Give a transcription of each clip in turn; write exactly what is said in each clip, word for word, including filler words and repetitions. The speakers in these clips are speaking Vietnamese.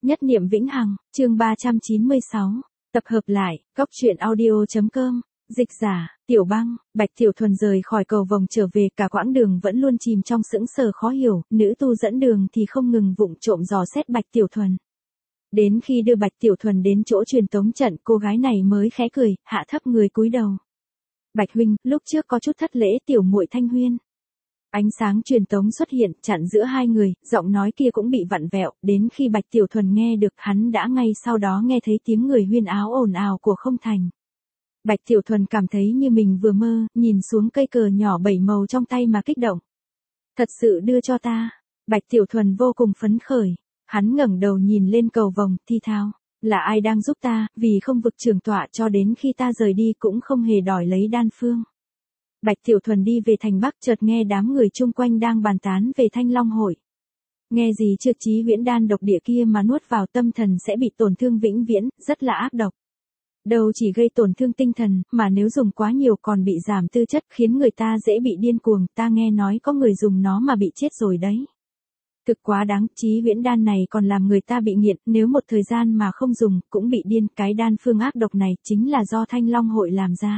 Nhất niệm vĩnh hằng, chương ba trăm chín mươi sáu, tập hợp lại, góc truyện audio.com, dịch giả, Tiểu Băng. Bạch Tiểu Thuần rời khỏi cầu vồng trở về, cả quãng đường vẫn luôn chìm trong sững sờ khó hiểu, nữ tu dẫn đường thì không ngừng vụng trộm dò xét Bạch Tiểu Thuần. Đến khi đưa Bạch Tiểu Thuần đến chỗ truyền tống trận, cô gái này mới khẽ cười, hạ thấp người cúi đầu. Bạch huynh, lúc trước có chút thất lễ, tiểu muội Thanh Huyên. Ánh sáng truyền tống xuất hiện, chặn giữa hai người, giọng nói kia cũng bị vặn vẹo, đến khi Bạch Tiểu Thuần nghe được, hắn đã ngay sau đó nghe thấy tiếng người huyên áo ồn ào của không thành. Bạch Tiểu Thuần cảm thấy như mình vừa mơ, nhìn xuống cây cờ nhỏ bảy màu trong tay mà kích động. Thật sự đưa cho ta. Bạch Tiểu Thuần vô cùng phấn khởi. Hắn ngẩng đầu nhìn lên cầu vồng, thi thao. Là ai đang giúp ta, vì không vực trường tọa cho đến khi ta rời đi cũng không hề đòi lấy đan phương. Bạch Tiểu Thuần đi về thành Bắc, chợt nghe đám người chung quanh đang bàn tán về Thanh Long hội. Nghe gì chưa, chí huyễn đan độc địa kia mà nuốt vào tâm thần sẽ bị tổn thương vĩnh viễn, rất là ác độc. Đâu chỉ gây tổn thương tinh thần, mà nếu dùng quá nhiều còn bị giảm tư chất, khiến người ta dễ bị điên cuồng, ta nghe nói có người dùng nó mà bị chết rồi đấy. Thực quá đáng, chí huyễn đan này còn làm người ta bị nghiện, nếu một thời gian mà không dùng, cũng bị điên. Cái đan phương ác độc này chính là do Thanh Long hội làm ra.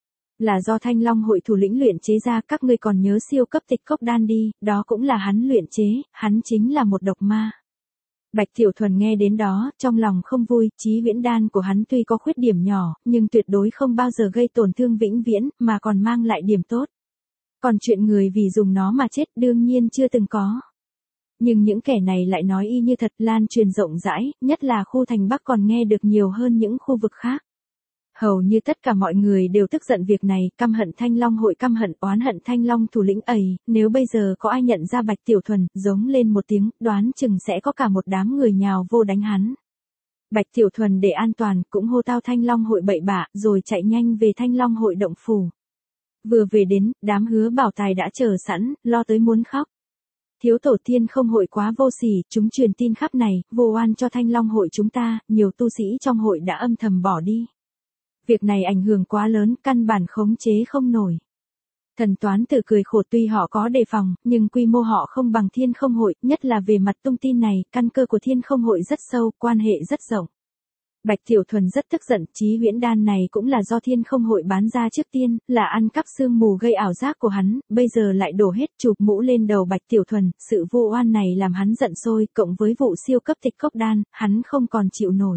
Là do Thanh Long hội thủ lĩnh luyện chế ra, các ngươi còn nhớ siêu cấp tịch cốc đan đi, đó cũng là hắn luyện chế, hắn chính là một độc ma. Bạch Tiểu Thuần nghe đến đó, trong lòng không vui, chí huyễn đan của hắn tuy có khuyết điểm nhỏ, nhưng tuyệt đối không bao giờ gây tổn thương vĩnh viễn, mà còn mang lại điểm tốt. Còn chuyện người vì dùng nó mà chết đương nhiên chưa từng có. Nhưng những kẻ này lại nói y như thật, lan truyền rộng rãi, nhất là khu thành Bắc còn nghe được nhiều hơn những khu vực khác. Hầu như tất cả mọi người đều tức giận việc này, căm hận Thanh Long hội, căm hận oán hận Thanh Long thủ lĩnh ấy. Nếu bây giờ có ai nhận ra Bạch Tiểu Thuần, giống lên một tiếng, đoán chừng sẽ có cả một đám người nhào vô đánh hắn. Bạch Tiểu Thuần để an toàn, cũng hô tao Thanh Long hội bậy bạ, rồi chạy nhanh về Thanh Long hội động phủ. Vừa về đến, đám Hứa Bảo Tài đã chờ sẵn, lo tới muốn khóc. Thiếu tổ Thiên Không hội quá vô sỉ, chúng truyền tin khắp này, vô oan cho Thanh Long hội chúng ta, nhiều tu sĩ trong hội đã âm thầm bỏ đi. Việc này ảnh hưởng quá lớn, căn bản khống chế không nổi. Thần Toán Tử cười khổ, tuy họ có đề phòng, nhưng quy mô họ không bằng Thiên Không hội, nhất là về mặt tung tin này, căn cơ của Thiên Không hội rất sâu, quan hệ rất rộng. Bạch Tiểu Thuần rất tức giận, chí huyễn đan này cũng là do Thiên Không hội bán ra trước tiên, là ăn cắp sương mù gây ảo giác của hắn, bây giờ lại đổ hết chụp mũ lên đầu Bạch Tiểu Thuần, sự vô oan này làm hắn giận sôi, cộng với vụ siêu cấp tịch cốc đan, hắn không còn chịu nổi.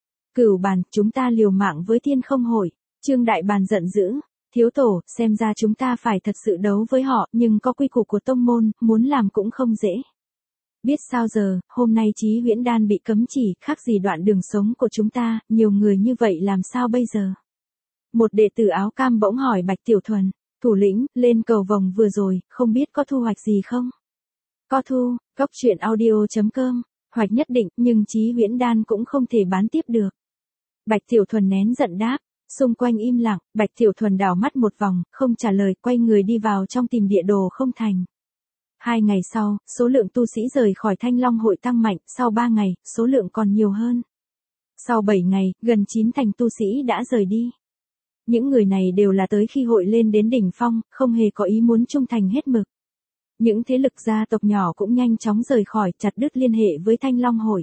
Cửu bàn, chúng ta liều mạng với Thiên Không hội. Trương Đại Bàn giận dữ, thiếu tổ, xem ra chúng ta phải thật sự đấu với họ, nhưng có quy củ của tông môn, muốn làm cũng không dễ. Biết sao giờ, hôm nay chí huyễn đan bị cấm chỉ, khác gì đoạn đường sống của chúng ta, nhiều người như vậy làm sao bây giờ? Một đệ tử áo cam bỗng hỏi Bạch Tiểu Thuần, thủ lĩnh, lên cầu vồng vừa rồi, không biết có thu hoạch gì không? Có thu, góc truyện audio.com, hoạch nhất định, nhưng chí huyễn đan cũng không thể bán tiếp được. Bạch Tiểu Thuần nén giận đáp, xung quanh im lặng, Bạch Tiểu Thuần đảo mắt một vòng, không trả lời, quay người đi vào trong tìm địa đồ không thành. Hai ngày sau, số lượng tu sĩ rời khỏi Thanh Long hội tăng mạnh, sau ba ngày, số lượng còn nhiều hơn. Sau bảy ngày, gần chín thành tu sĩ đã rời đi. Những người này đều là tới khi hội lên đến đỉnh phong, không hề có ý muốn trung thành hết mực. Những thế lực gia tộc nhỏ cũng nhanh chóng rời khỏi, chặt đứt liên hệ với Thanh Long hội.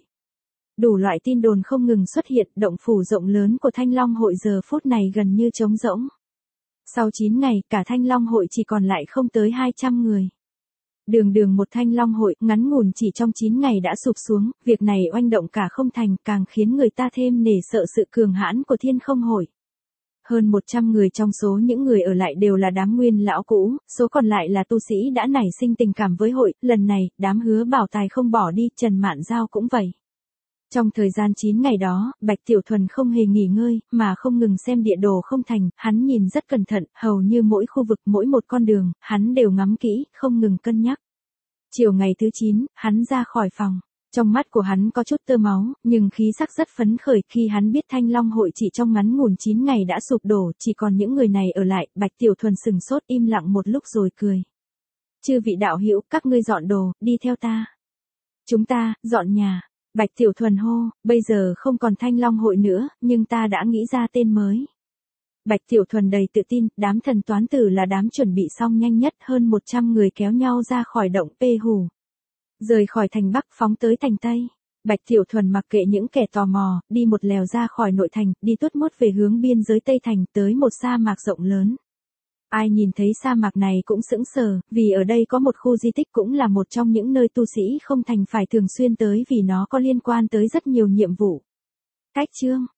Đủ loại tin đồn không ngừng xuất hiện, động phủ rộng lớn của Thanh Long hội giờ phút này gần như trống rỗng. Sau chín ngày, cả Thanh Long hội chỉ còn lại không tới hai trăm người. Đường đường một Thanh Long hội, ngắn ngủn chỉ trong chín ngày đã sụp xuống, việc này oanh động cả không thành, càng khiến người ta thêm nể sợ sự cường hãn của Thiên Không hội. Hơn một trăm người trong số những người ở lại đều là đám nguyên lão cũ, số còn lại là tu sĩ đã nảy sinh tình cảm với hội, lần này, đám Hứa Bảo Tài không bỏ đi, Trần Mạn Giao cũng vậy. Trong thời gian chín ngày đó, Bạch Tiểu Thuần không hề nghỉ ngơi, mà không ngừng xem địa đồ không thành, hắn nhìn rất cẩn thận, hầu như mỗi khu vực, mỗi một con đường, hắn đều ngắm kỹ, không ngừng cân nhắc. Chiều ngày thứ chín, hắn ra khỏi phòng. Trong mắt của hắn có chút tơ máu, nhưng khí sắc rất phấn khởi khi hắn biết Thanh Long hội chỉ trong ngắn ngủn chín ngày đã sụp đổ, chỉ còn những người này ở lại. Bạch Tiểu Thuần sừng sốt im lặng một lúc rồi cười. Chư vị đạo hữu, các ngươi dọn đồ, đi theo ta. Chúng ta, dọn nhà. Bạch Tiểu Thuần hô, bây giờ không còn Thanh Long hội nữa, nhưng ta đã nghĩ ra tên mới. Bạch Tiểu Thuần đầy tự tin, đám Thần Toán Tử là đám chuẩn bị xong nhanh nhất, hơn một trăm người kéo nhau ra khỏi động Pê Hủ. Rời khỏi thành Bắc phóng tới thành Tây. Bạch Tiểu Thuần mặc kệ những kẻ tò mò, đi một lèo ra khỏi nội thành, đi tuốt mốt về hướng biên giới Tây Thành, tới một sa mạc rộng lớn. Ai nhìn thấy sa mạc này cũng sững sờ, vì ở đây có một khu di tích cũng là một trong những nơi tu sĩ không thành phải thường xuyên tới vì nó có liên quan tới rất nhiều nhiệm vụ. Cách chương